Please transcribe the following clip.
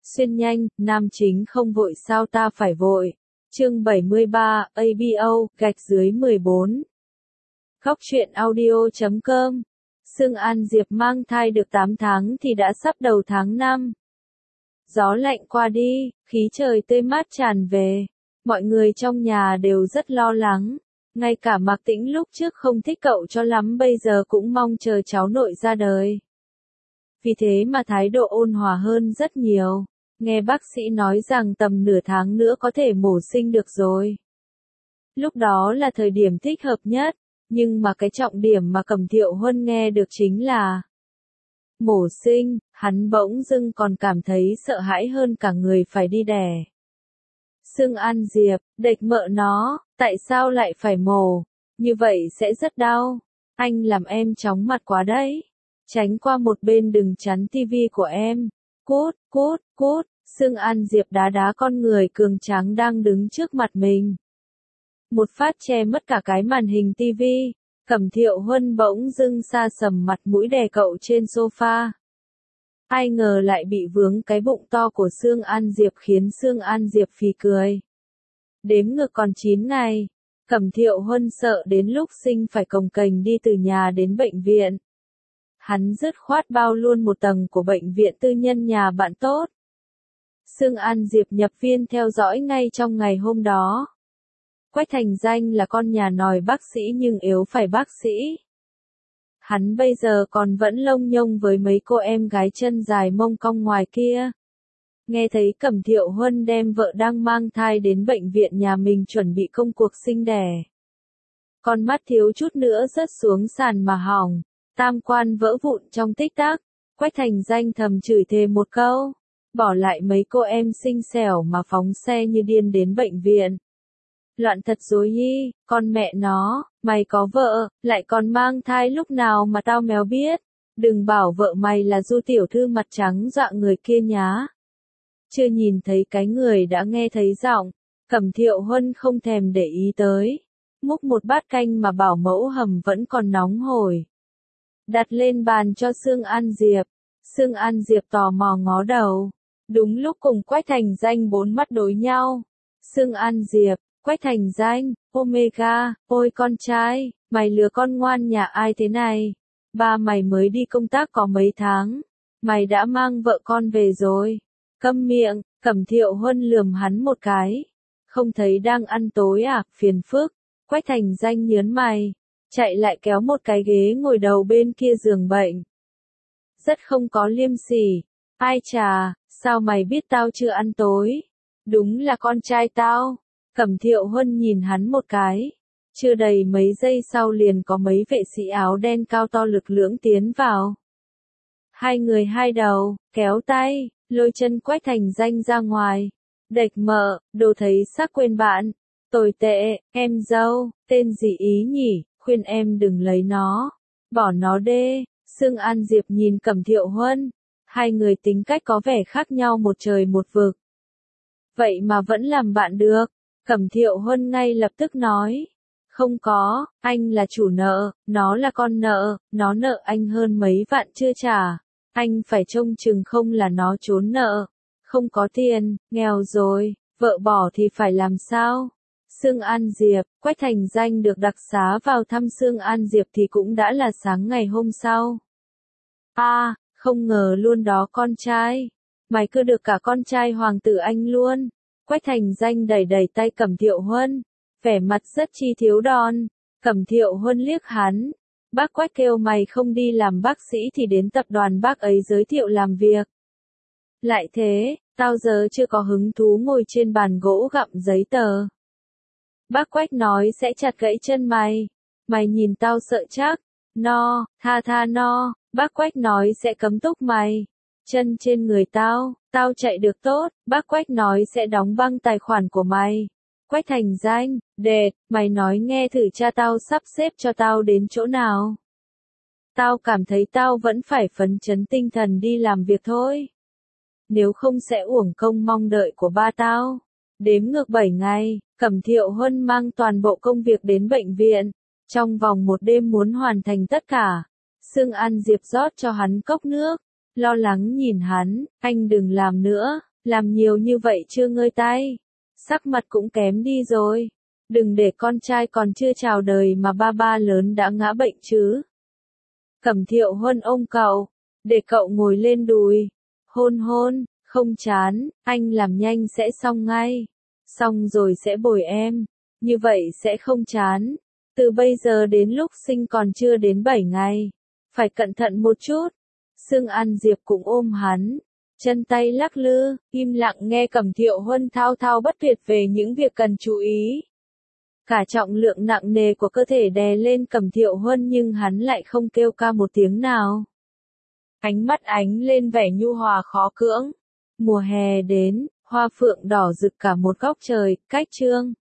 Xuyên nhanh, nam chính không vội sao ta phải vội. Chương 73, ABO-14. Góc truyện audio.com. Sương An Diệp mang thai được 8 tháng thì đã sắp đầu tháng 5. Gió lạnh qua đi, khí trời tươi mát tràn về. Mọi người trong nhà đều rất lo lắng. Ngay cả Mạc Tĩnh lúc trước không thích cậu cho lắm bây giờ cũng mong chờ cháu nội ra đời. Vì thế mà thái độ ôn hòa hơn rất nhiều. Nghe bác sĩ nói rằng tầm nửa tháng nữa có thể mổ sinh được rồi. Lúc đó là thời điểm thích hợp nhất, nhưng mà cái trọng điểm mà Cẩm Thiệu Huân nghe được chính là mổ sinh, hắn bỗng dưng còn cảm thấy sợ hãi hơn cả người phải đi đẻ. Sương An Diệp, đệch mợ nó, tại sao lại phải mổ? Như vậy sẽ rất đau. Anh làm em chóng mặt quá đấy. Tránh qua một bên đừng chắn tivi của em. Cút, cút, cút. Sương An Diệp đá đá con người cường tráng đang đứng trước mặt mình. Một phát che mất cả cái màn hình tivi. Cẩm Thiệu Huân bỗng dưng sa sầm mặt mũi đè cậu trên sofa. Ai ngờ lại bị vướng cái bụng to của Sương An Diệp khiến Sương An Diệp phì cười. Đếm ngược còn 9 ngày. Cẩm Thiệu Huân sợ đến lúc sinh phải cồng kềnh đi từ nhà đến bệnh viện. Hắn dứt khoát bao luôn một tầng của bệnh viện tư nhân nhà bạn tốt. Sương An Diệp nhập viên theo dõi ngay trong ngày hôm đó. Quách Thành Danh là con nhà nòi bác sĩ nhưng yếu phải bác sĩ. Hắn bây giờ còn vẫn lông nhông với mấy cô em gái chân dài mông cong ngoài kia. Nghe thấy Cẩm Thiệu Huân đem vợ đang mang thai đến bệnh viện nhà mình chuẩn bị công cuộc sinh đẻ. Con mắt thiếu chút nữa rớt xuống sàn mà hỏng, tam quan vỡ vụn trong tích tắc. Quách Thành Danh thầm chửi thề một câu, bỏ lại mấy cô em xinh xẻo mà phóng xe như điên đến bệnh viện. Loạn thật dối nhi, con mẹ nó, mày có vợ, lại còn mang thai lúc nào mà tao méo biết. Đừng bảo vợ mày là Du tiểu thư mặt trắng dọa người kia nhá. Chưa nhìn thấy cái người đã nghe thấy giọng, Cẩm Thiệu Huân không thèm để ý tới. Múc một bát canh mà bảo mẫu hầm vẫn còn nóng hổi. Đặt lên bàn cho Sương An Diệp. Sương An Diệp tò mò ngó đầu. Đúng lúc cùng Quách Thành Danh bốn mắt đối nhau. Sương An Diệp, Quách Thành Danh, Omega, ôi con trai, mày lừa con ngoan nhà ai thế này? Ba mày mới đi công tác có mấy tháng, mày đã mang vợ con về rồi. Câm miệng, Cẩm Thiệu Huân lườm hắn một cái. Không thấy đang ăn tối à, phiền phức. Quách Thành Danh nhớn mày, chạy lại kéo một cái ghế ngồi đầu bên kia giường bệnh. Rất không có liêm sỉ. Ai chà, sao mày biết tao chưa ăn tối? Đúng là con trai tao. Cẩm Thiệu Huân nhìn hắn một cái. Chưa đầy mấy giây sau liền có mấy vệ sĩ áo đen cao to lực lưỡng tiến vào. Hai người hai đầu, kéo tay, lôi chân Quách Thành Danh ra ngoài. Đệch mợ, đồ thấy xác quên bạn. Tồi tệ, em dâu, tên gì ý nhỉ, khuyên em đừng lấy nó. Bỏ nó đê. Sương An Diệp nhìn Cẩm Thiệu Huân. Hai người tính cách có vẻ khác nhau một trời một vực. Vậy mà vẫn làm bạn được. Cẩm Thiệu Huân ngay lập tức nói. Không có, anh là chủ nợ, nó là con nợ, nó nợ anh hơn mấy vạn chưa trả. Anh phải trông chừng không là nó trốn nợ. Không có tiền, nghèo rồi, vợ bỏ thì phải làm sao? Sương An Diệp, Quách Thành Danh được đặc xá vào thăm Sương An Diệp thì cũng đã là sáng ngày hôm sau. Không ngờ luôn đó con trai. Mày cứ được cả con trai hoàng tử anh luôn. Quách Thành Danh đẩy đẩy tay Cẩm Thiệu Huân, vẻ mặt rất chi thiếu đòn. Cẩm Thiệu Huân liếc hắn. Bác Quách kêu mày không đi làm bác sĩ thì đến tập đoàn bác ấy giới thiệu làm việc. Lại thế, tao giờ chưa có hứng thú ngồi trên bàn gỗ gặm giấy tờ. Bác Quách nói sẽ chặt gãy chân mày. Mày nhìn tao sợ chắc. No, tha no. Bác Quách nói sẽ cấm túc mày. Chân trên người tao, tao chạy được tốt. Bác Quách nói sẽ đóng băng tài khoản của mày. Quách Thành Danh, đệt, mày nói nghe thử cha tao sắp xếp cho tao đến chỗ nào. Tao cảm thấy tao vẫn phải phấn chấn tinh thần đi làm việc thôi. Nếu không sẽ uổng công mong đợi của ba tao. Đếm ngược 7 ngày, Cẩm Thiệu Huân mang toàn bộ công việc đến bệnh viện. Trong vòng một đêm muốn hoàn thành tất cả. Sương An Diệp rót cho hắn cốc nước. Lo lắng nhìn hắn, anh đừng làm nữa, làm nhiều như vậy chưa ngơi tay. Sắc mặt cũng kém đi rồi. Đừng để con trai còn chưa chào đời mà ba ba lớn đã ngã bệnh chứ. Cẩm Thiệu Huân ôm cậu, để cậu ngồi lên đùi. Hôn hôn, không chán, anh làm nhanh sẽ xong ngay. Xong rồi sẽ bồi em. Như vậy sẽ không chán. Từ bây giờ đến lúc sinh còn chưa đến 7 ngày. Phải cẩn thận một chút. Sương An Diệp cũng ôm hắn. Chân tay lắc lư, im lặng nghe Cẩm Thiệu Huân thao thao bất tuyệt về những việc cần chú ý. Cả trọng lượng nặng nề của cơ thể đè lên Cẩm Thiệu Huân nhưng hắn lại không kêu ca một tiếng nào. Ánh mắt ánh lên vẻ nhu hòa khó cưỡng. Mùa hè đến, hoa phượng đỏ rực cả một góc trời, cách trương.